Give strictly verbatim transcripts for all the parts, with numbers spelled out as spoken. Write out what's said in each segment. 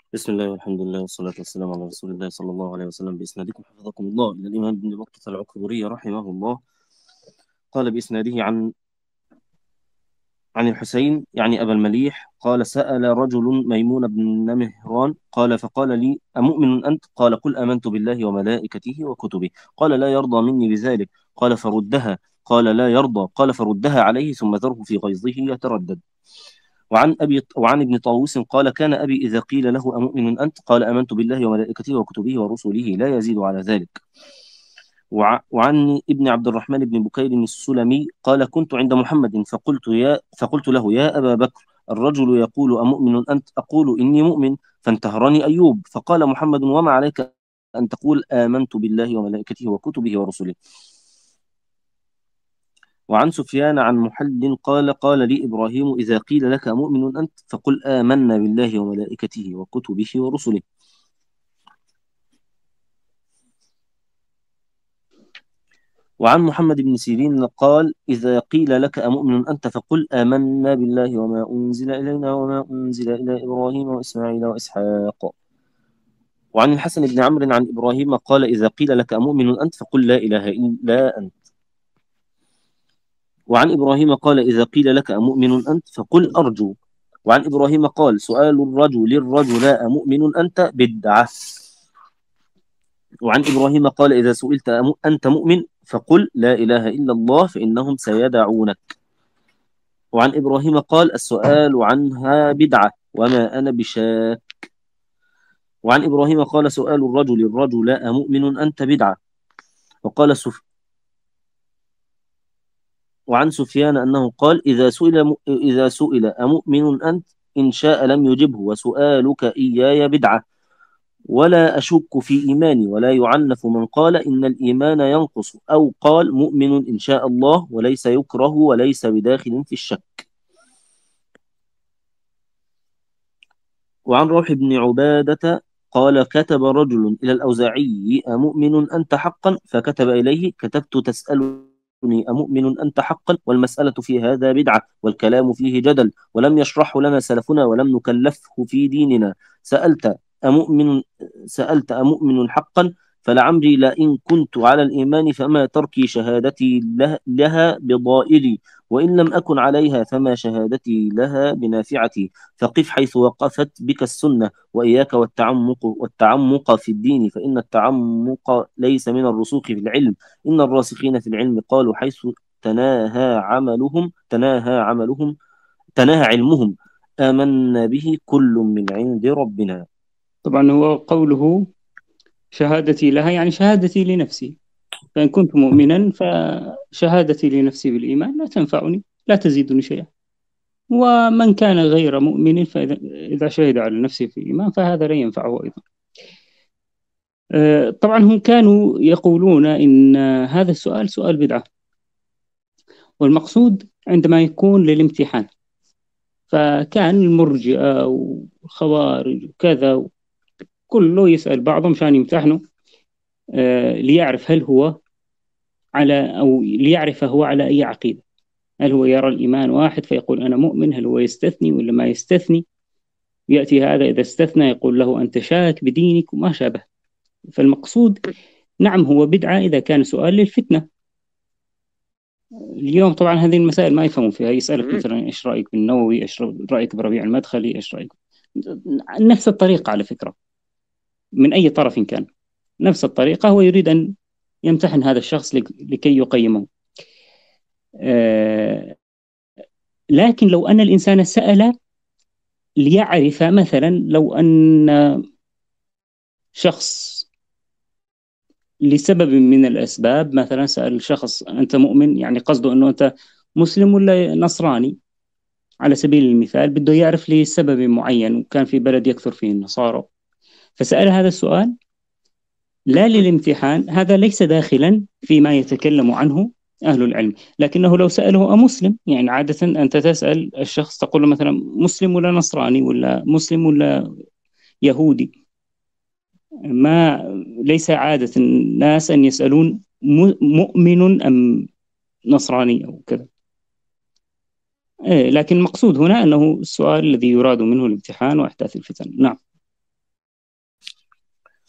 بسم الله والحمد لله والصلاة والسلام على رسول الله صلى الله عليه وسلم. بإسنادكم حفظكم الله إلى الإمام ابن بطة العكبري رحمه الله، قال بإسناده عن عن الحسين يعني أبا المليح قال: سأل رجل ميمون بن مهران قال: فقال لي: أمؤمن أنت؟ قال: قل آمنت بالله وملائكته وكتبه. قال: لا يرضى مني بذلك. قال: فردها. قال: لا يرضى. قال: فردها عليه ثم ذره في غيظه يتردد. وعن أبي وعن ابن طاووس قال: كان أبي إذا قيل له: أمؤمن أنت؟ قال: آمنت بالله وملائكته وكتبه ورسله لا يزيد على ذلك. وع- وعن ابن عبد الرحمن بن بكير السلمي قال: كنت عند محمد فقلت يا فقلت له: يا أبا بكر، الرجل يقول: أمؤمن أنت؟ أقول: إني مؤمن. فانتهرني أيوب، فقال محمد: وما عليك أن تقول آمنت بالله وملائكته وكتبه ورسله. وعن سفيان عن محل قال: قال لي إبراهيم: إذا قيل لك مؤمن أنت فقل آمنا بالله وملائكته وكتبه ورسله. وعن محمد بن سيرين قال: إذا قيل لك أمؤمن أنت فقل آمنا بالله وما أنزل إلينا وما أنزل إلى إبراهيم وإسماعيل وإسحاق. وعن الحسن بن عمرو عن إبراهيم قال: إذا قيل لك أمؤمن أنت فقل لا إله إلا أنت. وعن إبراهيم قال: إذا قيل لك أمؤمن أنت فقل أرجو. وعن إبراهيم قال: سؤال الرجل للرجل أمؤمن أنت بدعة. وعن إبراهيم قال: إذا سئلت أم- أنت مؤمن فقل لا إله إلا الله فإنهم سيدعونك. وعن إبراهيم قال: السؤال عنها بدعة وما أنا بشاك. وعن إبراهيم قال: سؤال الرجل الرجل أمؤمن أنت بدعة. وقال سف... وعن سفيان أنه قال: إذا سئل م... إذا سئل أمؤمن أنت إن شاء لم يجبه، وسؤالك إياي بدعة. ولا أشك في إيماني، ولا يعنف من قال إن الإيمان ينقص، أو قال مؤمن إن شاء الله، وليس يكره وليس بداخل في الشك. وعن روح بن عبادة قال: كتب رجل إلى الأوزاعي: أمؤمن أنت حقا؟ فكتب إليه: كتبت تسألني أمؤمن أنت حقا؟ والمسألة في هذا بدعة، والكلام فيه جدل، ولم يشرحه لنا سلفنا، ولم نكلفه في ديننا. سألت أمؤمن سألت أمؤمن حقا؟ فلعمري لئن كنت على الإيمان فما تركي شهادتي له- لها بضائري، وإن لم أكن عليها فما شهادتي لها بنافعتي. فقف حيث وقفت بك السنة، وإياك والتعمق والتعمق في الدين، فإن التعمق ليس من الرسوخ في العلم. إن الراسخين في العلم قالوا: حيث تناهى عملهم تناهى عملهم تناهى علمهم آمنا به كل من عند ربنا. طبعا هو قوله شهادتي لها يعني شهادتي لنفسي، فإن كنت مؤمنا فشهادتي لنفسي بالإيمان لا تنفعني، لا تزيدني شيئا. ومن كان غير مؤمن فإذا إذا شهد على نفسه في الإيمان فهذا لا ينفعه أيضا. آه، طبعا هم كانوا يقولون إن هذا السؤال سؤال بدعة، والمقصود عندما يكون للامتحان. فكان المرجئة والخوارج وكذا كله يسأل بعضهم عشان يمتحنوا، آه، ليعرف هل هو على أو ليعرف هو على أي عقيدة. هل هو يرى الإيمان واحد فيقول أنا مؤمن؟ هل هو يستثني ولا ما يستثني؟ يأتي هذا إذا استثنى يقول له أنت شاك بدينك وما شابه. فالمقصود نعم هو بدعة إذا كان سؤال للفتنة. اليوم طبعا هذه المسائل ما يفهمون فيها، يسألك مثلا إيش رأيك بالنووي، إيش رأيك بربيع المدخلي، إيش رأيك. نفس الطريقة على فكرة، من أي طرف كان نفس الطريقة، هو يريد أن يمتحن هذا الشخص لكي يقيمه. آه، لكن لو أن الإنسان سأل ليعرف، مثلا لو أن شخص لسبب من الأسباب مثلا سأل شخص أنت مؤمن، يعني قصده أنه أنت مسلم ولا نصراني على سبيل المثال، بده يعرف لسبب معين، وكان في بلد يكثر فيه النصارى، فسأل هذا السؤال لا للامتحان، هذا ليس داخلا فيما يتكلم عنه أهل العلم. لكنه لو سأله أمسلم، يعني عادة أنت تسأل الشخص تقول له مثلا مسلم ولا نصراني، ولا مسلم ولا يهودي. ما ليس عادة الناس أن يسألون مؤمن أم نصراني أو كذا. إيه، لكن المقصود هنا أنه السؤال الذي يراد منه الامتحان وإحداث الفتن. نعم.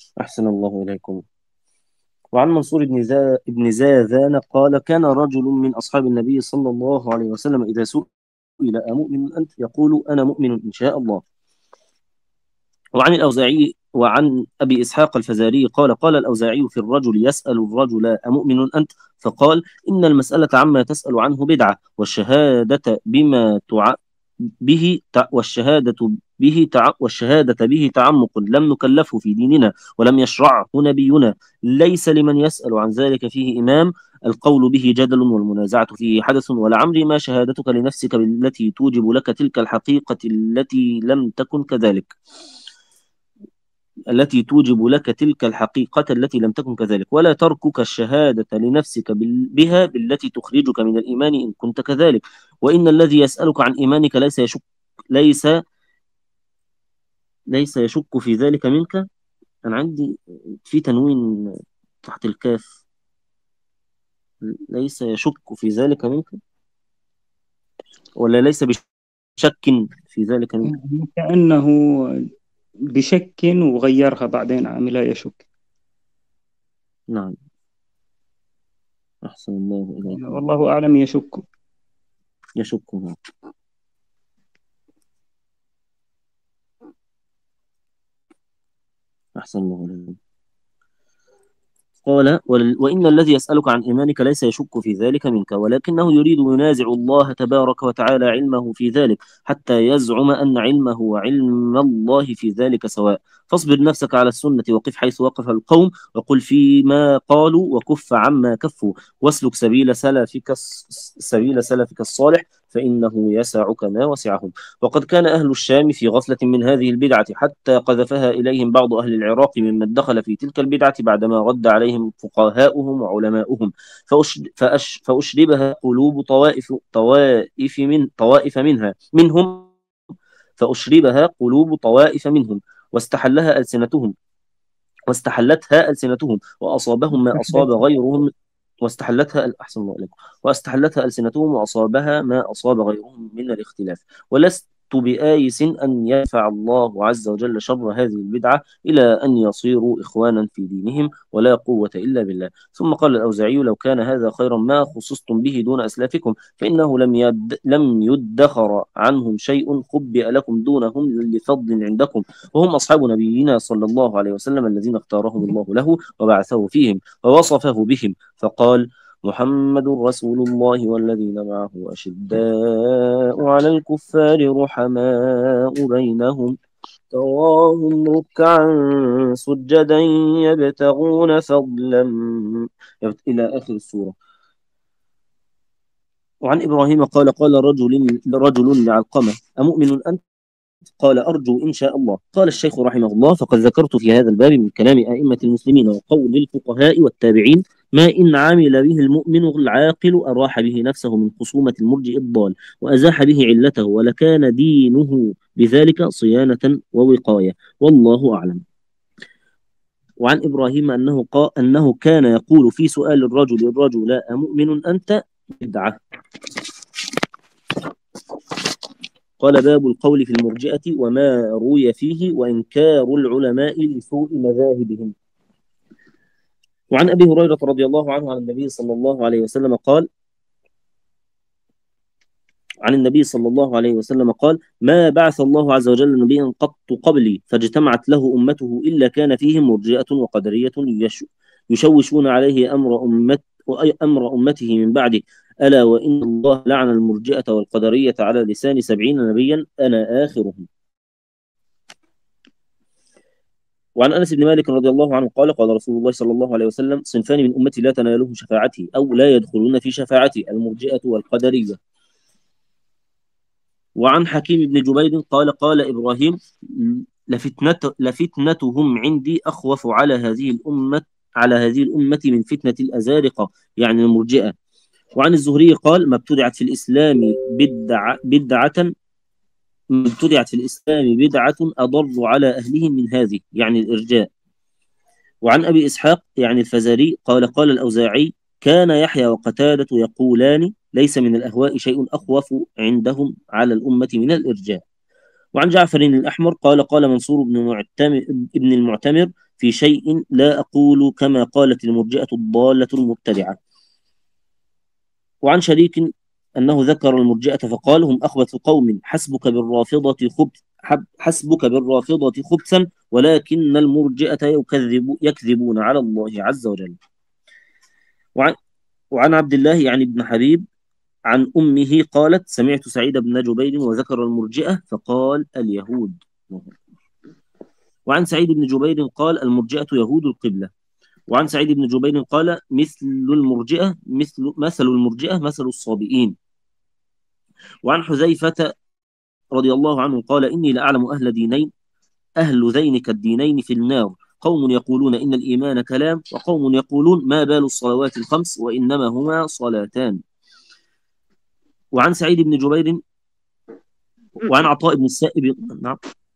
أحسن الله إليكم. وعن منصور بن زا... بن زاذان قال كان رجل من أصحاب النبي صلى الله عليه وسلم إذا سئل أمؤمن أنت يقول أنا مؤمن إن شاء الله. وعن الأوزاعي وعن أبي إسحاق الفزاري قال قال الأوزاعي في الرجل يسأل الرجل أمؤمن أنت فقال إن المسألة عما تسأل عنه بدعة والشهادة بما تع... به تع... والشهادة به تع... والشهادة به تعمق لم نكلفه في ديننا ولم يشرعه نبينا ليس لمن يسأل عن ذلك فيه إمام القول به جدل والمنازعة فيه حدث ولعمري ما شهادتك لنفسك بالتي توجب لك تلك الحقيقة التي لم تكن كذلك التي توجب لك تلك الحقيقة التي لم تكن كذلك ولا تركك الشهادة لنفسك بال- بها بالتي تخرجك من الإيمان إن كنت كذلك وإن الذي يسألك عن إيمانك ليس يشك ليس ليس يشك في ذلك منك. أنا عندي في تنوين تحت الكاف ليس يشك في ذلك منك ولا ليس بشك في ذلك منك. كأنه بشك وغيرها بعدين عاملها يشك. نعم أحسن الله إليكم. والله أعلم يشك. يشك. نعم. أحسن الله إليكم. قال ول- وإن الذي يسألك عن إيمانك ليس يشك في ذلك منك ولكنه يريد ينازع الله تبارك وتعالى علمه في ذلك حتى يزعم أن علمه وعلم الله في ذلك سواء فاصبر نفسك على السنة وقف حيث وقف القوم وقل فيما قالوا وكف عما كفوا واسلك سبيل سلفك الص- سبيل سلفك الصالح فإنه يسعك ما وسعهم. وقد كان أهل الشام في غفلة من هذه البدعة حتى قذفها إليهم بعض أهل العراق ممن دخل في تلك البدعة بعدما رد عليهم فقهاؤهم وعلماؤهم فأش- فأش فأشربها قلوب طوائف طوائف من طوائف منها منهم فأشربها قلوب طوائف منهم واستحلها ألسنتهم واستحلتها ألسنتهم وأصابهم ما أصاب غيرهم واستحلتها أحسن الله إليكم واستحلتها ألسنتهم وأصابها ما أصاب غيرهم من الاختلاف ولست بآيس أن يدفع الله عز وجل شر هذه البدعة إلى أن يصيروا إخوانا في دينهم ولا قوة إلا بالله. ثم قال الأوزاعي لو كان هذا خيرا ما خصصتم به دون أسلافكم فإنه لم يد لم يدخر عنهم شيء خبئ لكم دونهم لفضل عندكم وهم أصحاب نبينا صلى الله عليه وسلم الذين اختارهم الله له وبعثه فيهم ووصفه بهم فقال محمد رسول الله والذين معه أشداء على الكفار رحماء بينهم تراهم ركعا سجدا يبتغون فضلا إلى آخر السورة. وعن إبراهيم قال قال رجل رجل لعلقمة أمؤمن أنت قال أرجو إن شاء الله. قال الشيخ رحمه الله فقد ذكرت في هذا الباب من كلام أئمة المسلمين وقول الفقهاء والتابعين ما إن عمل به المؤمن العاقل أراح به نفسه من خصومة المرجئ الضال وأزاح به علته ولكان دينه بذلك صيانة ووقاية والله أعلم. وعن إبراهيم أنه, قا أنه كان يقول في سؤال الرجل الرجل أمؤمن أنت بدعة. قال باب القول في المرجئة وما روي فيه وإنكار العلماء لسوء مذاهبهم. وعن أبي هريرة رضي الله عنه عن النبي صلى الله عليه وسلم قال عن النبي صلى الله عليه وسلم قال ما بعث الله عز وجل نبيا قط قبلي فاجتمعت له أمته إلا كان فيهم مرجئة وقدرية يشوشون عليه أمر أمت أمر أمته من بعده ألا وإن الله لعن المرجئة والقدرية على لسان سبعين نبيا أنا آخرهم. وعن أنس بن مالك رضي الله عنه قال قال رسول الله صلى الله عليه وسلم صنفان من أمتي لا تنالهم شفاعتي أو لا يدخلون في شفاعتي المرجئة والقدرية. وعن حكيم بن جبير قال قال إبراهيم لفتنة لفتنتهم عندي أخوف على هذه الأمة على هذه الأمة من فتنة الأزارقة يعني المرجئة. وعن الزهري قال ما ابتدعت في الإسلام بدعة بدعة ما ابتدعت في الإسلام بدعة أضر على أهلهم من هذه يعني الإرجاء. وعن أبي إسحاق يعني الفزاري قال قال الأوزاعي كان يحيى وقتادة يقولان ليس من الأهواء شيء أخوف عندهم على الأمة من الإرجاء. وعن جعفر الأحمر قال قال منصور بن المعتمر, ابن المعتمر في شيء لا أقول كما قالت المرجئة الضالة المبتدعة. وعن شريك أنه ذكر المرجئة فقال: هم أخبث قوم، حسبك بالرافضة خبث حسبك بالرافضة خبثا، ولكن المرجئة يكذب يكذبون على الله عز وجل. وعن, وعن عبد الله يعني ابن حبيب عن أمه قالت: سمعت سعيد بن جبير وذكر المرجئة فقال: اليهود. وعن سعيد بن جبير قال: المرجئة يهود القبلة. وعن سعيد بن جبير قال: مثل المرجئة مثل مثل المرجئة مثل الصابئين. وعن حذيفة رضي الله عنه قال: إني لأعلم أهل دينين أهل ذينك الدينين في النار، قوم يقولون إن الإيمان كلام، وقوم يقولون ما بال الصلوات الخمس وإنما هما صلاتان. وعن سعيد بن جبير وعن عطاء بن السائب. نعم.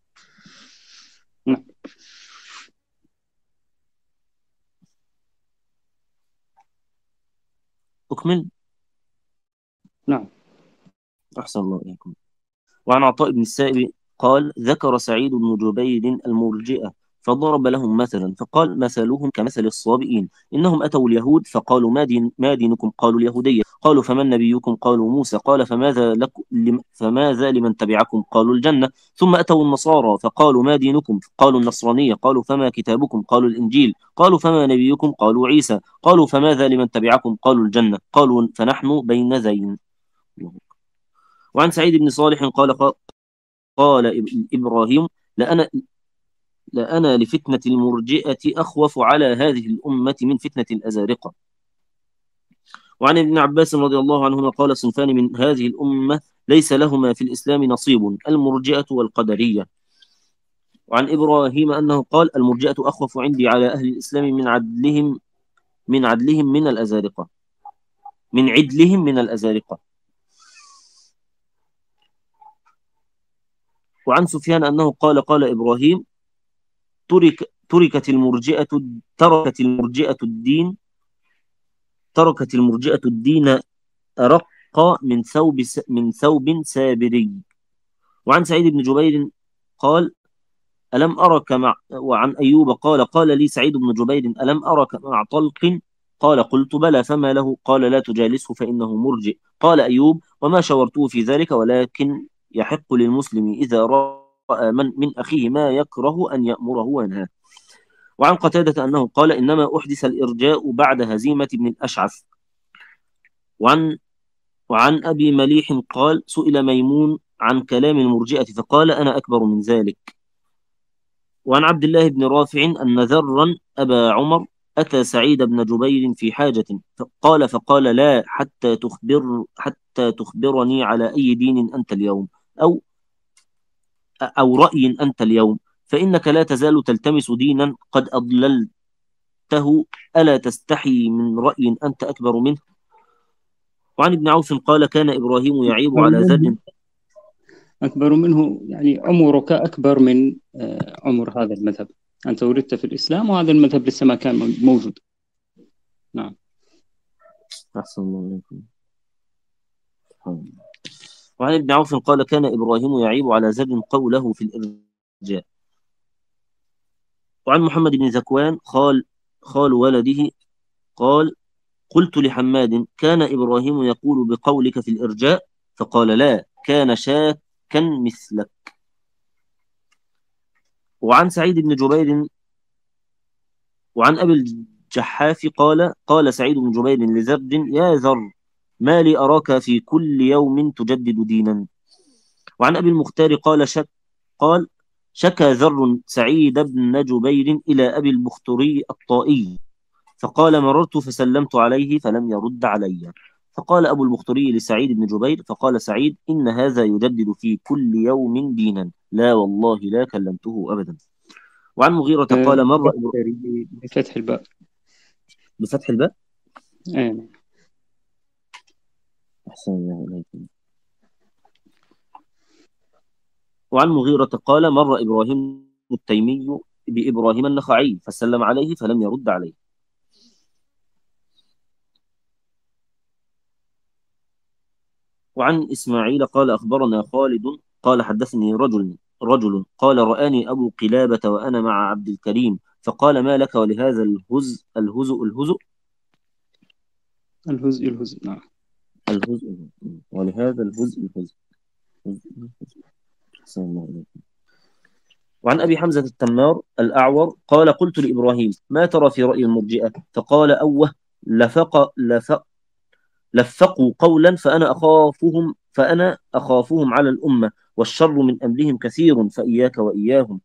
أكمل. نعم. أحسن الله إليكم. وعن عطاء بن السائب قال: ذكر سعيد بن جبير المرجئة فضرب لهم مثلا فقال: مثلهم كمثل الصابئين، إنهم أتوا اليهود فقالوا: ما, دين ما دينكم؟ قالوا: اليهودية. قالوا: فمن نبيكم؟ قالوا: موسى. قال: فماذا, لك لم فماذا لمن تبعكم؟ قالوا: الجنة. ثم أتوا النصارى فقالوا: ما دينكم؟ قالوا: النصرانية. قالوا: فما كتابكم؟ قالوا: الإنجيل. قالوا: فما نبيكم؟ قالوا: عيسى. قالوا: فماذا لمن تبعكم؟ قالوا: الجنة. قالوا: فنحن بين ذين. وعن سعيد بن صالح قال: قال إبراهيم: لأنا, لأنا لفتنة المرجئة أخوف على هذه الأمة من فتنة الأزارقة. وعن ابن عباس رضي الله عنهما قال: صنفان من هذه الأمة ليس لهما في الإسلام نصيب، المرجئة والقدرية. وعن إبراهيم أنه قال: المرجئة أخوف عندي على أهل الإسلام من عدلهم من عدلهم من الأزارقة من عدلهم من الأزارقة. وعن سفيان أنه قال: قال إبراهيم: ترك تركت المرجئة تركت المرجئة الدين تركت المرجئة الدين أرق من ثوب من ثوب سابري. وعن سعيد بن جبير قال: ألم أرك مع وعن أيوب قال: قال لي سعيد بن جبير: ألم أرك مع طلق؟ قال: قلت: بلى. فما له؟ قال: لا تجالسه فإنه مرجئ. قال أيوب: وما شورته في ذلك، ولكن يحق للمسلم إذا رأى من, من أخيه ما يكره أن يأمره وينهاه. وعن قتادة أنه قال: إنما أحدث الإرجاء بعد هزيمة ابن الأشعث. وعن وعن أبي مليح قال: سئل ميمون عن كلام المرجئة فقال: أنا أكبر من ذلك. وعن عبد الله بن رافع أن ذرا أبا عمر أتى سعيد بن جبير في حاجة فقال فقال: لا حتى تخبر حتى تخبرني على أي دين أنت اليوم، أو أو رأي أنت اليوم، فإنك لا تزال تلتمس دينا قد أضللته، ألا تستحي من رأي أنت أكبر منه؟ وعن ابن عوف قال: كان إبراهيم يعيب على ذر. أكبر منه يعني عمرك أكبر من عمر هذا المذهب، أنت ولدت في الإسلام وهذا المذهب لسه ما كان موجود. نعم. أحسن الله عليكم. وعن ابن عوف قال: كان إبراهيم يعيب على ذر قوله في الإرجاء. وعن محمد بن ذكوان خال خال ولده قال: قلت لحماد: كان إبراهيم يقول بقولك في الإرجاء؟ فقال: لا، كان شاكا مثلك. وعن سعيد بن جبير وعن أبي الجحاف قال: قال سعيد بن جبير لذر: يا ذر، ما لي أراك في كل يوم تجدد دينا. وعن أبي المختار قال: شك قال شكى ذر سعيد بن جبير إلى أبي البختري الطائي، فقال: مررت فسلمت عليه فلم يرد علي. فقال أبو البختري لسعيد بن جبير فقال سعيد: إن هذا يجدد في كل يوم دينا، لا والله لا كلمته أبدا. وعن مغيرة قال: مر بفتح الباء. بفتح الباء. أين. أحسن الله عليكم. وعن مغيرة قال: مر إبراهيم التيمي بإبراهيم النخعي فسلم عليه فلم يرد عليه. وعن إسماعيل قال: أخبرنا خالد قال: حدثني رجل رجل قال: رآني أبو قلابة وأنا مع عبد الكريم فقال ما لك ولهذا الهز الهزء الهزء الهزء الهزء نعم. الهزء ولهذا الهزء الهزء. أحسن الله إليكم. وعن أبي حمزة التمار الأعور قال قلت لإبراهيم ما ترى في رأي المرجئة؟ فقال أوه لفق لفق لفقوا قولا فأنا أخافهم فأنا أخافهم على الأمة والشر من أمرهم كثير فإياك وإياهم.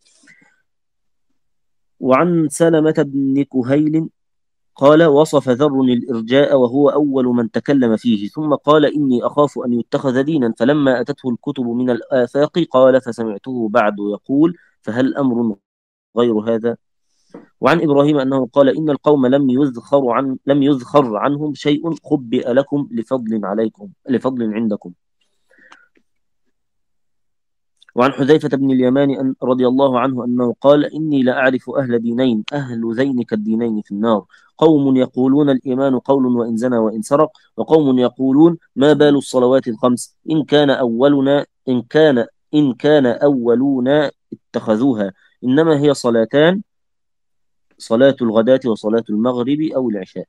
وعن سلمة بن كهيل قال وصف ذر الإرجاء وهو أول من تكلم فيه ثم قال إني أخاف أن يتخذ دينا فلما أتته الكتب من الآفاق قال فسمعته بعد يقول فهل أمر غير هذا؟ وعن إبراهيم أنه قال إن القوم لم يذخر عن لم يذخر عنهم شيء خبئ لكم لفضل عليكم لفضل عندكم. وعن حذيفة بن اليمان أن رضي الله عنه أنه قال إني لأعرف أهل دينين أهل ذين كالدينين في النار قوم يقولون الإيمان قول وإن زنى وإن سرق وقوم يقولون ما بال الصلوات الخمس إن كان أولنا إن كان إن كان أولونا اتخذوها إنما هي صلاتان صلاة الغداة وصلاة المغرب أو العشاء.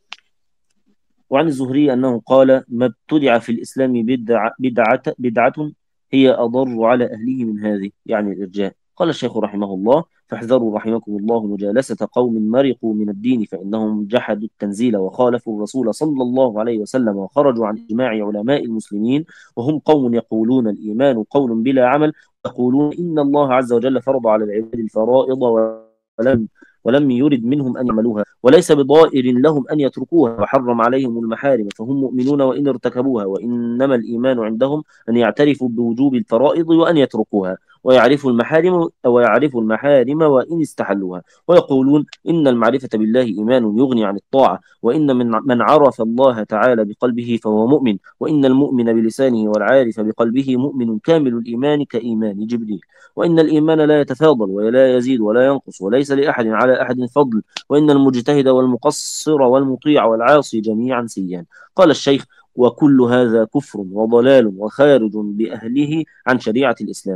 وعن الزهري أنه قال ما ابتدع في الإسلام بدعة, بدعة, بدعة هي أضر على أهله من هذه يعني الإرجاء. قال الشيخ رحمه الله فاحذروا رحمكم الله مجالسة قوم مرقوا من الدين فإنهم جحدوا التنزيل وخالفوا الرسول صلى الله عليه وسلم وخرجوا عن إجماع علماء المسلمين وهم قوم يقولون الإيمان قول بلا عمل يقولون إن الله عز وجل فرض على العباد الفرائض ولم ولم يرد منهم أن يعملوها وليس بضائر لهم أن يتركوها وحرم عليهم المحارم فهم مؤمنون وإن ارتكبوها وإنما الإيمان عندهم أن يعترفوا بوجوب الفرائض وأن يتركوها ويعرفوا المحارم ويعرفوا المحارم وإن استحلوها ويقولون إن المعرفة بالله إيمان يغني عن الطاعة وإن من من عرف الله تعالى بقلبه فهو مؤمن وإن المؤمن بلسانه والعارف بقلبه مؤمن كامل الإيمان كإيمان جبريل وإن الإيمان لا يتفاضل ولا يزيد ولا ينقص وليس لأحد على أحد فضل وإن المجتهد والمقصر والمطيع والعاصي جميعا سيان. قال الشيخ وكل هذا كفر وضلال وخارج بأهله عن شريعة الإسلام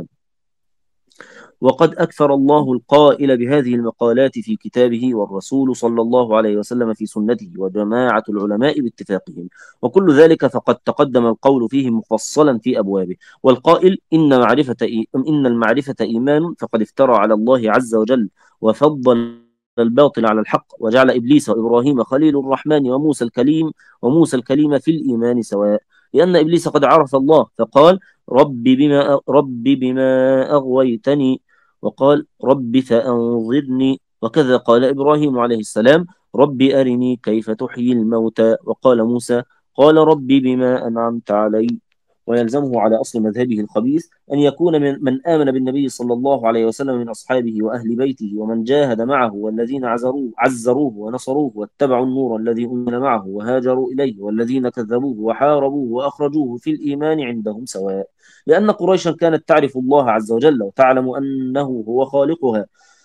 وقد أكثر الله القائل بهذه المقالات في كتابه والرسول صلى الله عليه وسلم في سنته وجماعة العلماء باتفاقهم وكل ذلك فقد تقدم القول فيه مفصلا في أبوابه والقائل إن معرفة إن المعرفة إيمان فقد افترى على الله عز وجل وفضل الباطل على الحق وجعل إبليس وإبراهيم خليل الرحمن وموسى الكليم وموسى الكليم في الإيمان سواء لأن إبليس قد عرف الله فقال رب بما رب بما أغويتني وقال رب فأنظرني وكذا قال إبراهيم عليه السلام رب أرني كيف تحيي الموتى وقال موسى قال رب بما أنعمت علي ويلزمه على أصل مذهبه الخبيث أن يكون من, من آمن بالنبي صلى الله عليه وسلم من أصحابه وأهل بيته ومن جاهد معه والذين عزروه, عزروه ونصروه واتبعوا النور الذي أنزل معه وهاجروا إليه والذين كذبوه وحاربوه وأخرجوه في الإيمان عندهم سواء لأن قريشا كانت تعرف الله عز وجل وتعلم أنه هو خالقها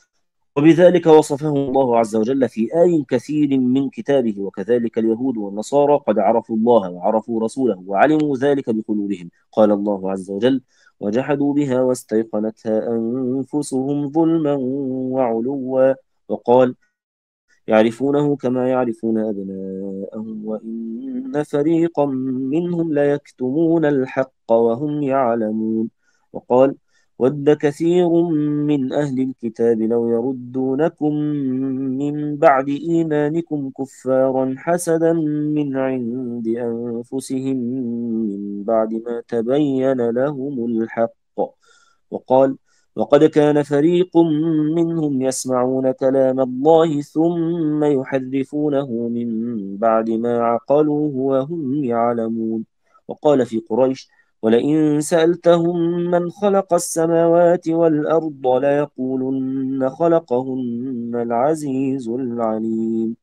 وبذلك وصفهم الله عز وجل في آي كثير من كتابه وكذلك اليهود والنصارى قد عرفوا الله وعرفوا رسوله وعلموا ذلك بقلوبهم قال الله عز وجل وجحدوا بها واستيقنتها أنفسهم ظلما وعلوا وقال يعرفونه كما يعرفون أبناءهم وإن فريقا منهم ليكتمون الحق وهم يعلمون وقال ود كثير من أهل الكتاب لو يردونكم من بعد إيمانكم كفارا حسدا من عند أنفسهم من بعد ما تبين لهم الحق وقال وقد كان فريق منهم يسمعون كلام الله ثم يحرفونه من بعد ما عقلوه وهم يعلمون وقال في قريش ولئن سألتهم من خلق السماوات والأرض ليقولن خلقهن العزيز العليم.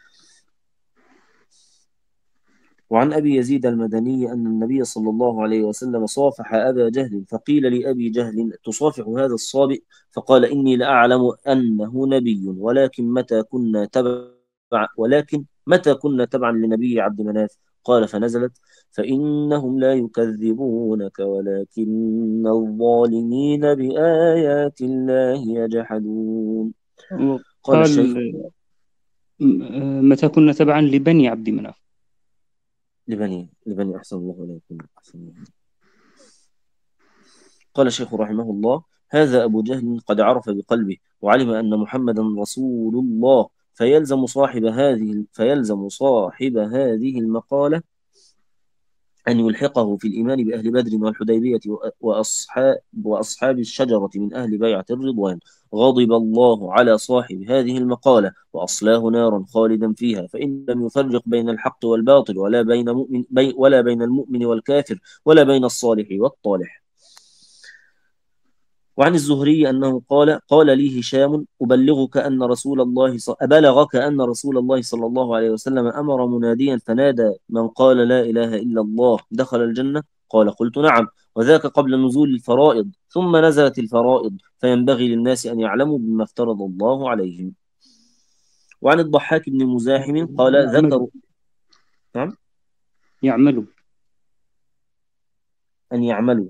وعن أبي يزيد المدني أن النبي صلى الله عليه وسلم صافح أبا جهل فقيل لأبي جهل تصافح هذا الصابئ فقال إني لأعلم أنه نبي ولكن متى كنا تبع ولكن متى كنا تبعا لنبي عبد مناف قال فنزلت فإنهم لا يكذبونك ولكن الظالمين بآيات الله يجحدون قال الشيخ: قال م- متى كنا تبعا لبني عبد مناف. لبني لبني أحسن الله إليكم، أحسن الله. قال الشيخ رحمه الله: هذا أبو جهل قد عرف بقلبه وعلم أن محمدا رسول الله، فيلزم صاحب هذه فيلزم صاحب هذه المقالة أن يلحقه في الإيمان بأهل بدر والحديبية وأصحاب, وأصحاب الشجرة من أهل بيعة الرضوان. غضب الله على صاحب هذه المقالة وأصلاه نارا خالدا فيها، فإن لم يفرق بين الحق والباطل، ولا بين مؤمن بي ولا بين المؤمن والكافر، ولا بين الصالح والطالح. وعن الزهري أنه قال: قال لي هشام: أبلغك أن رسول الله ص... أبلغك أن رسول الله صلى الله عليه وسلم أمر مناديا فنادى: من قال لا إله إلا الله دخل الجنة؟ قال: قلت نعم. وذاك قبل نزول الفرائض، ثم نزلت الفرائض، فينبغي للناس أن يعلموا بما افترض الله عليهم. وعن الضحاك بن مزاحم قال: يعملوا ذكروا. نعم. يعملوا أن يعملوا.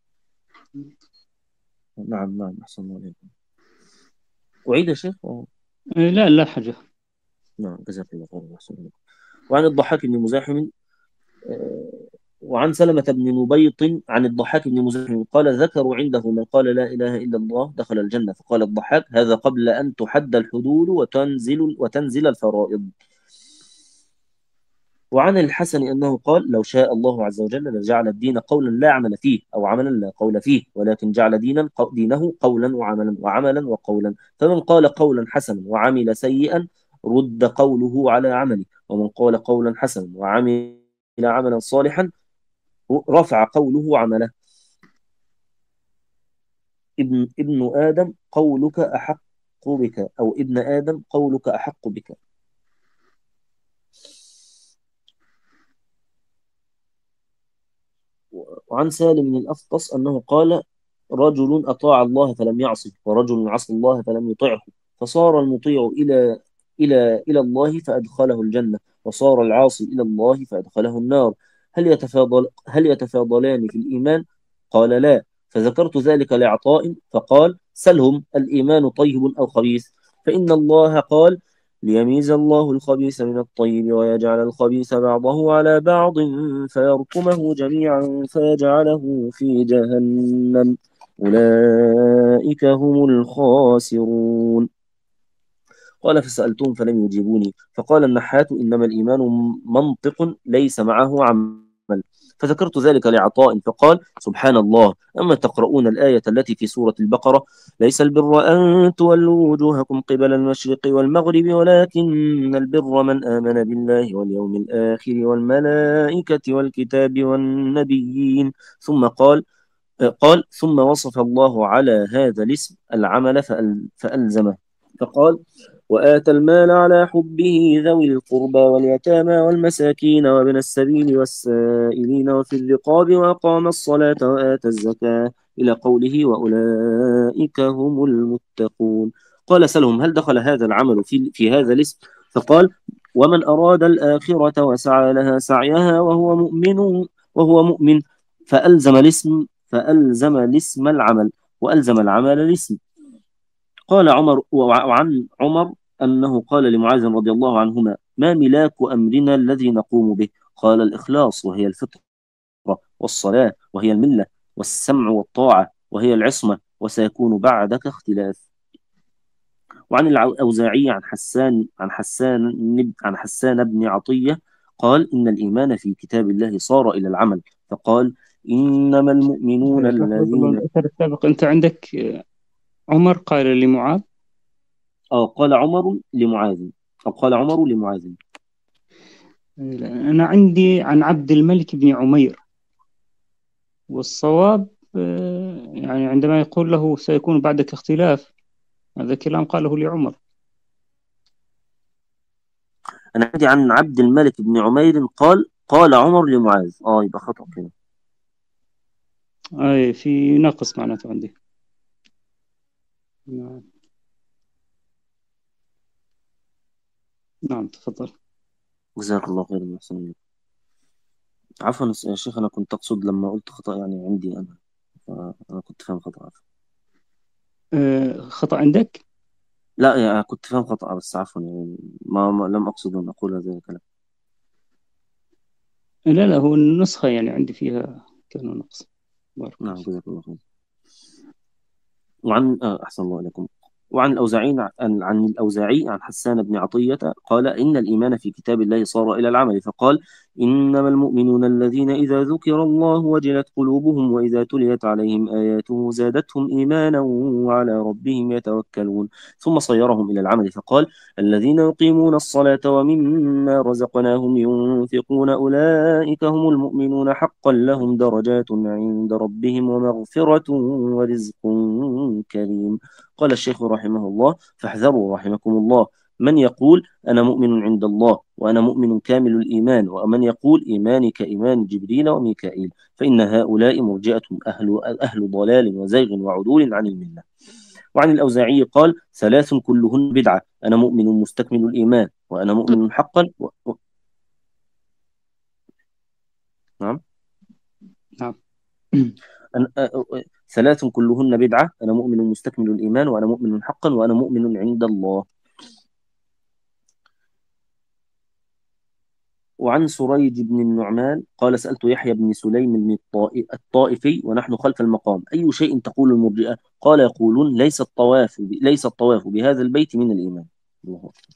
نعم نعم، أحسن الله عليكم. أعيد يا شيخ؟ أوه. آه، لا لا حاجة. نعم، جزاك الله خيرا، أحسن الله. وعن الضحاك بن مزاحم وعن سلمة بن نبيط عن الضحاك بن مزاحم قال: ذكروا عنده من قال لا إله إلا الله دخل الجنة، فقال الضحاك: هذا قبل أن تحد الحدود وتنزل وتنزل الفرائض. وعن الحسن أنه قال: لو شاء الله عز وجل لجعل الدين قولا لا عمل فيه، أو عملا لا قول فيه، ولكن جعل دينا دينه قولا وعملا، وعملا وقولا. فمن قال قولا حسنا وعمل سيئا رد قوله على عمله، ومن قال قولا حسنا وعمل عملا صالحا رفع قوله عمله. ابن ابن آدم قولك أحق بك، أو ابن آدم قولك أحق بك. وعن سالم بن الأفقس أنه قال: رجل أطاع الله فلم يعصه، ورجل عصى الله فلم يطعه، فصار المطيع إلى إلى إلى الله فأدخله الجنة، وصار العاصي إلى الله فأدخله النار. هل يتفاضل هل يتفاضلان في الإيمان؟ قال: لا. فذكرت ذلك لعطاء فقال: سلهم الإيمان طيب أو خبيث؟ فإن الله قال: ليميز الله الخبيث من الطيب ويجعل الخبيث بعضه على بعض فيركمه جميعا فيجعله في جهنم، أولئك هم الخاسرون. قال: فسألتهم فلم يجيبوني، فقال النحات: إنما الإيمان منطق ليس معه عمل. فذكرت ذلك لعطاء فقال: سبحان الله، أما تقرؤون الآية التي في سورة البقرة: ليس البر أن تولوا وجوهكم قبل المشرق والمغرب، ولكن البر من آمن بالله واليوم الآخر والملائكة والكتاب والنبيين. ثم قال قال ثم وصف الله على هذا الاسم العمل فأل فألزمه، فقال: وآتى المال على حبه ذوي القربى واليتامى والمساكين وابن السبيل والسائلين وفي الرقاب وأقام الصلاة وآتى الزكاة، إلى قوله: وأولئك هم المتقون. قال: سلهم هل دخل هذا العمل في, في هذا الاسم؟ فقال: ومن أراد الآخرة وسعى لها سعيها وهو مؤمن وهو مؤمن فألزم الاسم فألزم الاسم العمل، وألزم العمل الاسم. قال عمر. وعن عمر أنه قال لمعاذ رضي الله عنهما: ما ملاك أمرنا الذي نقوم به؟ قال: الإخلاص وهي الفطرة، والصلاة وهي الملة، والسمع والطاعة وهي العصمة، وسيكون بعدك اختلاف. وعن الأوزاعي عن حسان عن حسان عن حسان بن عطية قال: إن الإيمان في كتاب الله صار إلى العمل، فقال: إنما المؤمنون لحظة، الذين. الأثر السابق أنت عندك آه، عمر قال لمعاذ. أو قال عمر لمعاذ أو قال عمر لمعاذ. أنا عندي عن عبد الملك بن عمير، والصواب آه، يعني عندما يقول له سيكون بعدك اختلاف، هذا كلام قاله لعمر. أنا عندي عن عبد الملك بن عمير قال قال عمر لمعاذ. آه يبقى خطأ كده. أي في نقص معناته عندي. نعم. نعم تفضل. جزاك الله خيرا وأحسن. عفوا يا شيخ، أنا كنت أقصد لما قلت خطأ يعني عندي أنا، فأنا كنت فاهم خطأ. عفوا. آه، خطأ عندك. لا يعني كنت فاهم خطأ، بس عفوا يعني ما, ما لم أقصد أن أقول هذا الكلام. لا لا، هو النسخة يعني عندي فيها كان نقص. بارك الله نعم، فيك. جزاك الله خير. وعن آه، أحسن الله إليكم. وعن الأوزاعي عن عن الأوزاعي عن حسان بن عطية قال: إن الإيمان في كتاب الله صار إلى العمل، فقال: إنما المؤمنون الذين إذا ذكر الله وجلت قلوبهم وإذا تليت عليهم آياته زادتهم إيمانا وعلى ربهم يتوكلون. ثم صيرهم إلى العمل فقال: الذين يقيمون الصلاة ومما رزقناهم ينفقون أولئك هم المؤمنون حقا، لهم درجات عند ربهم ومغفرة ورزق كريم. قال الشيخ رحمه الله: فاحذروا رحمكم الله من يقول أنا مؤمن عند الله وأنا مؤمن كامل الإيمان، ومن يقول إيماني كإيمان جبريل وميكائيل، فإن هؤلاء مرجئة أهل, أهل ضلال وزيغ وعدول عن الملة. وعن الأوزاعي قال: ثلاث كلهن بدعة، أنا مؤمن مستكمل الإيمان وأنا مؤمن حقا و... و... نعم. نعم. أن... أ... أ... ثلاث كلهن بدعة، أنا مؤمن مستكمل الإيمان وأنا مؤمن حقا وأنا مؤمن عند الله. وعن سريج بن النعمان قال: سألت يحيى بن سليم بن الطائ- الطائفي ونحن خلف المقام: أي شيء تقول المرجئة؟ قال: يقولون ليس الطواف ب... ليس الطواف بهذا البيت من الإيمان. الله أكبر.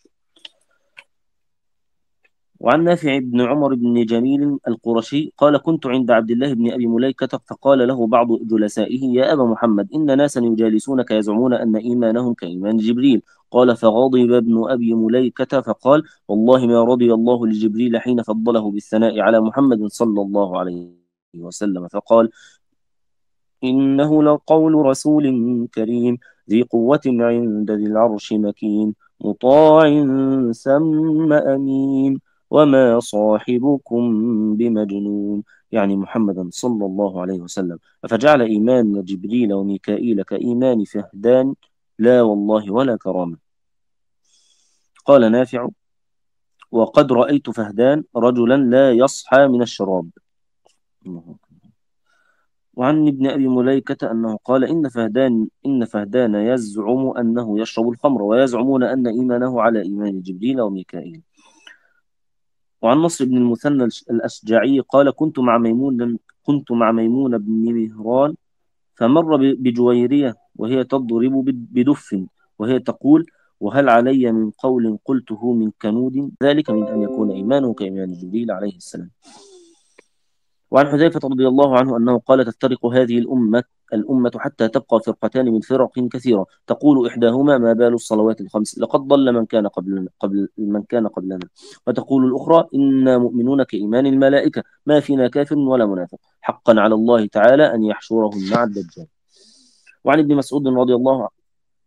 وعن نافع بن عمر بن جميل القرشي قال: كنت عند عبد الله بن أبي مليكة فقال له بعض جلسائه: يا أبا محمد، إن ناسا يجالسونك يزعمون أن إيمانهم كإيمان جبريل. قال: فغضب ابن أبي مليكة فقال: والله ما رضي الله لجبريل حين فضله بالثناء على محمد صلى الله عليه وسلم، فقال: إنه لقول رسول كريم ذي قوة عند ذي العرش مكين، مطاع ثم أمين، وما صاحبكم بمجنون، يعني محمدا صلى الله عليه وسلم. فجعل إيمان جبريل وميكائيل كإيمان فهدان، لا والله ولا كرامة. قال نافع: وقد رأيت فهدان رجلا لا يصحى من الشراب. وعن ابن أبي مليكة أنه قال: إن فهدان إن فهدان يزعم أنه يشرب الخمر، ويزعمون أن إيمانه على إيمان جبريل وميكائيل. وعن نصر بن المثنى الأشجعي قال: كنت مع ميمون كنت مع ميمون بن مهران فمر بجويرية وهي تضرب بدف وهي تقول: وهل علي من قول قلته من كنود، ذلك من أن يكون إيمانه كإيمان جبريل عليه السلام. وعن حذيفة رضي الله عنه أنه قال: تفترق هذه الأمة الأمة حتى تبقى فرقتان من فرق كثيرة، تقول إحداهما: ما بال الصلوات الخمس، لقد ضل من كان قبلنا قبل من كان قبلنا، وتقول الأخرى: إنا مؤمنون كإيمان الملائكة، ما فينا كافر ولا منافق، حقا على الله تعالى أن يحشرهم مع الدجال. وعن ابن مسعود رضي الله عنه.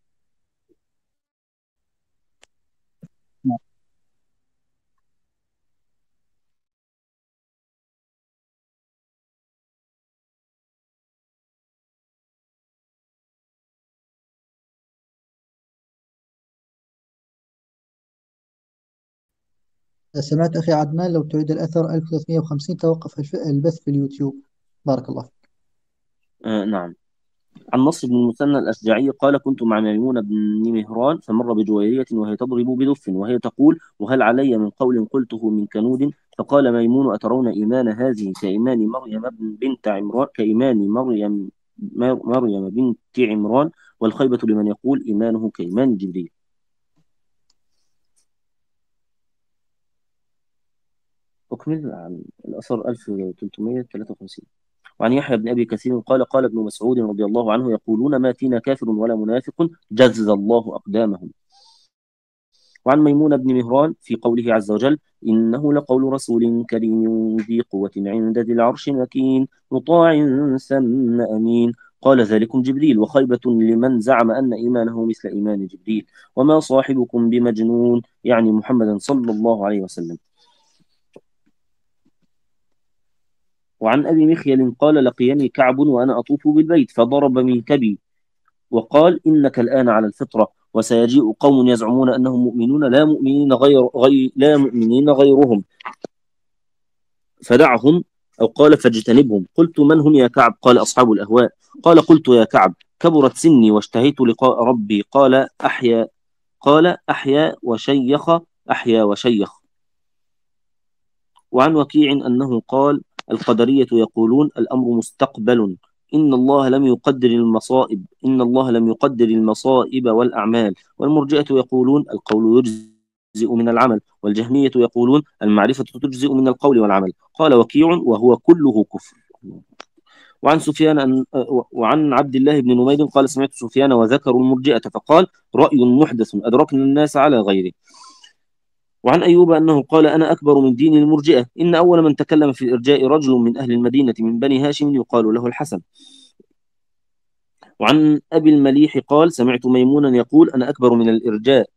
سمعت أخي عدنان، لو تعيد الأثر ألف وثلاثمئة وخمسين توقف الف- البث في اليوتيوب. بارك الله فيك. آه نعم. عن نصر بن المثنى الأشجعي قال: كنت مع ميمون بن مهران فمر بجويرية وهي تضرب بدف وهي تقول: وهل علي من قول قلته من كنود، فقال ميمون: أترون إيمان هذه كإيمان مريم بن بنت عمران كإيمان مريم مر- مريم بنت عمران، والخيبة لمن يقول إيمانه كإيمان جبريل. أكمل عن الأثر ألف وثلاثمئة وثلاثة وخمسين. وعن يحيى بن أبي كثير قال: قال ابن مسعود رضي الله عنه: يقولون ما فينا كافر ولا منافق، جزز الله أقدامهم. وعن ميمون بن مهران في قوله عز وجل: إنه لقول رسول كريم ذي قوة عند ذي العرش مكين، مطاع ثم أمين، قال: ذلكم جبريل، وخيبة لمن زعم أن إيمانه مثل إيمان جبريل، وما صاحبكم بمجنون، يعني محمدا صلى الله عليه وسلم. وعن أبي مخيل قال: لقيني كعب وأنا أطوف بالبيت فضرب منكبي وقال: إنك الآن على الفطرة، وسيجيء قوم يزعمون أنهم مؤمنون لا مؤمنين غير, غير لا مؤمنين غيرهم، فدعهم، أو قال: فاجتنبهم. قلت: من هم يا كعب؟ قال: أصحاب الأهواء. قال: قلت: يا كعب، كبرت سني واشتهيت لقاء ربي، قال: أحيا قال أحيا وشيخ أحيا وشيخ. وعن وكيع أنه قال القدرية يقولون الأمر مستقبل، إن الله لم يقدر المصائب إن الله لم يقدر المصائب والأعمال. والمرجئة يقولون القول يجزئ من العمل، والجهمية يقولون المعرفة تجزئ من القول والعمل. قال وكيع وهو كله كفر. وعن سفيان أن وعن عبد الله بن نمير قال سمعت سفيان وذكروا المرجئة فقال رأي محدث أدركنا الناس على غيره. وعن أيوب أنه قال أنا أكبر من دين المرجئة، إن أول من تكلم في الإرجاء رجل من أهل المدينة من بني هاشم يقال له الحسن. وعن أبي المليح قال سمعت ميمونا يقول أنا أكبر من الإرجاء.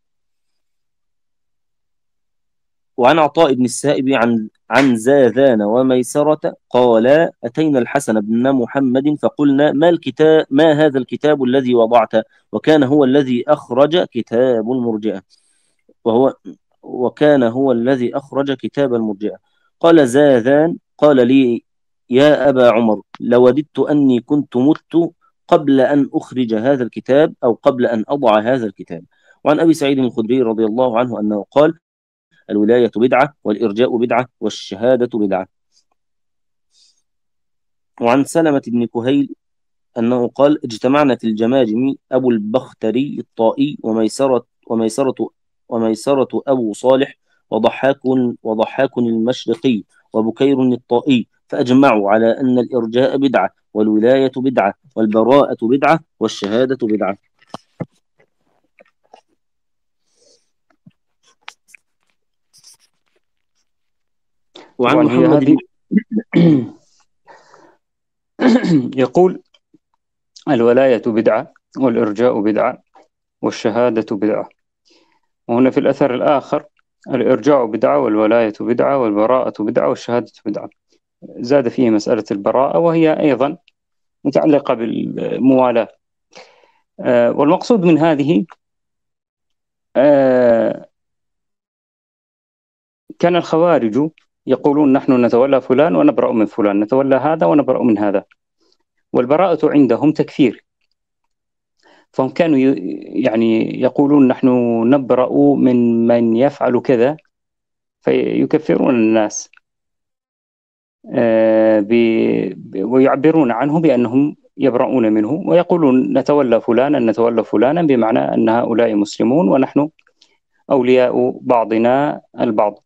وعن عطاء بن السائب عن عن زاذان وميسرة قال أتينا الحسن بن محمد فقلنا ما الكتاب ما هذا الكتاب الذي وضعت؟ وكان هو الذي أخرج كتاب المرجئة وهو وكان هو الذي أخرج كتاب المرجئة. قال زاذان قال لي يا أبا عمر لوددت أني كنت مت قبل أن أخرج هذا الكتاب أو قبل أن أضع هذا الكتاب. وعن أبي سعيد الخدري رضي الله عنه أنه قال الولاية بدعة والإرجاء بدعة والشهادة بدعة. وعن سلمة بن كهيل أنه قال اجتمعنا في الجماجم أبو البختري الطائي وميسرة وميسرة وميسرة أبو صالح وضحاك وضحاك المشرقي وبكير الطائي فأجمعوا على أن الإرجاء بدعة والولاية بدعة والبراءة بدعة والشهادة بدعة. وعن طبعا هي محمد هذه يقول الولاية بدعة والإرجاء بدعة والشهادة بدعة. وهنا في الأثر الآخر الإرجاء بدعة والولاية بدعة والبراءة بدعة والشهادة بدعة. زاد فيه مسألة البراءة وهي أيضا متعلقة بالموالاة. آه والمقصود من هذه آه كان الخوارج يقولون نحن نتولى فلان ونبرأ من فلان، نتولى هذا ونبرأ من هذا، والبراءة عندهم تكفير. فهم كانوا يعني يقولون نحن نبرأ من من يفعل كذا فيكفرون الناس ويعبرون عنه بأنهم يبرؤون منه، ويقولون نتولى فلانا نتولى فلانا بمعنى أن هؤلاء مسلمون ونحن أولياء بعضنا البعض.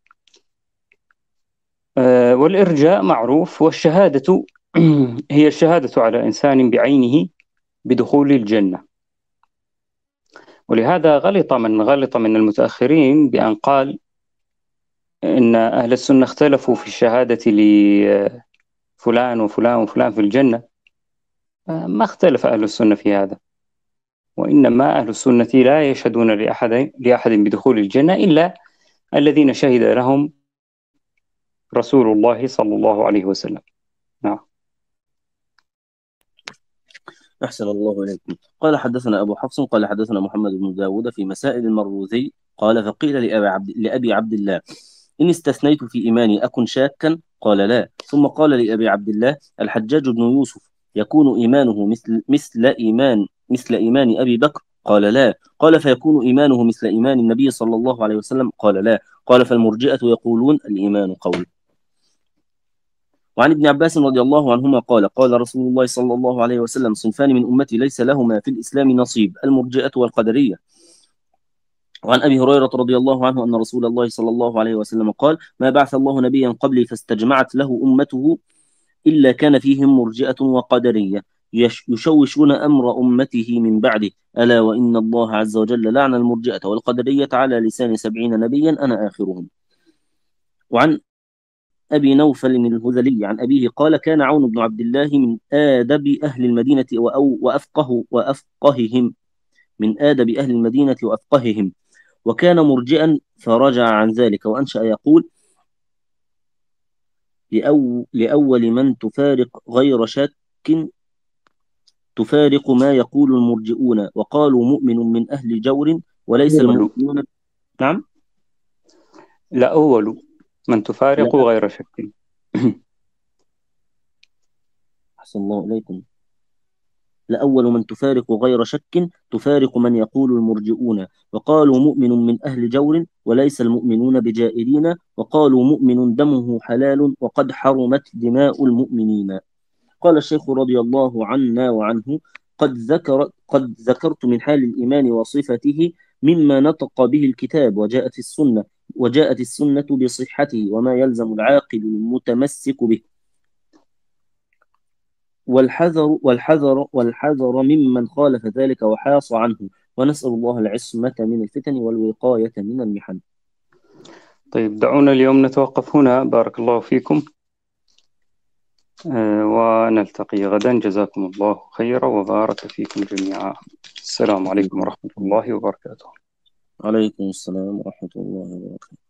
والإرجاء معروف، والشهادة هي الشهادة على إنسان بعينه بدخول الجنة. ولهذا غلط من غلط من المتأخرين بأن قال إن أهل السنة اختلفوا في الشهادة لفلان وفلان وفلان في الجنة. ما اختلف أهل السنة في هذا، وإنما أهل السنة لا يشهدون لأحد لأحد بدخول الجنة إلا الذين شهد لهم رسول الله صلى الله عليه وسلم. نعم. أحسن الله إليكم. قال حدثنا أبو حفص قال حدثنا محمد بن داود في مسائل المروذي قال فقيل لأبي عبد, لأبي عبد الله إن استثنيت في إيماني أكن شاكا؟ قال لا. ثم قال لأبي عبد الله الحجاج بن يوسف يكون إيمانه مثل مثل إيمان مثل إيمان أبي بكر؟ قال لا. قال فيكون إيمانه مثل إيمان النبي صلى الله عليه وسلم؟ قال لا. قال فالمرجئة يقولون الإيمان قول. وعن ابن عباس رضي الله عنهما قال قال رسول الله صلى الله عليه وسلم صنفان من أمتي ليس لهما في الإسلام نصيب المرجئة والقدرية. وعن أبي هريرة رضي الله عنه أن رسول الله صلى الله عليه وسلم قال ما بعث الله نبيا قبلي فاستجمعت له أمته إلا كان فيهم مرجئة وقدرية يشوشون أمر أمته من بعده ألا وإن الله عز وجل لعن المرجئة والقدرية على لسان سبعين نبيا أنا آخرهم. وعن أبي نوفل الهذلي عن أبيه قال كان عون بن عبد الله من آدب أهل المدينة وأفقه وأفقههم من آدب أهل المدينة وأفقههم وكان مرجئا فرجع عن ذلك وأنشأ يقول لأو لأول من تفارق غير شك تفارق ما يقول المرجئون وقالوا مؤمن من أهل جور وليس المؤمنون. نعم لا أول من تفارق لا. غير شك. أحسن الله إليكم. لأول من تفارق غير شك تفارق من يقول المرجئون، وقالوا مؤمن من أهل جور وليس المؤمنون بجائرين، وقالوا مؤمن دمه حلال وقد حرمت دماء المؤمنين. قال الشيخ رضي الله عنا وعنه: قد ذكر قد ذكرت من حال الإيمان وصفته مما نطق به الكتاب، وجاءت السنة وجاءت السنة بصحته وما يلزم العاقل المتمسك به، والحذر والحذر والحذر ممن خالف ذلك وحاص عنه، ونسأل الله العصمة من الفتن والوقاية من المحن. طيب، دعونا اليوم نتوقف هنا، بارك الله فيكم، آه، ونلتقي غدا. جزاكم الله خيرا وبارك فيكم جميعا. السلام عليكم ورحمة الله وبركاته. عليكم السلام ورحمة الله وبركاته.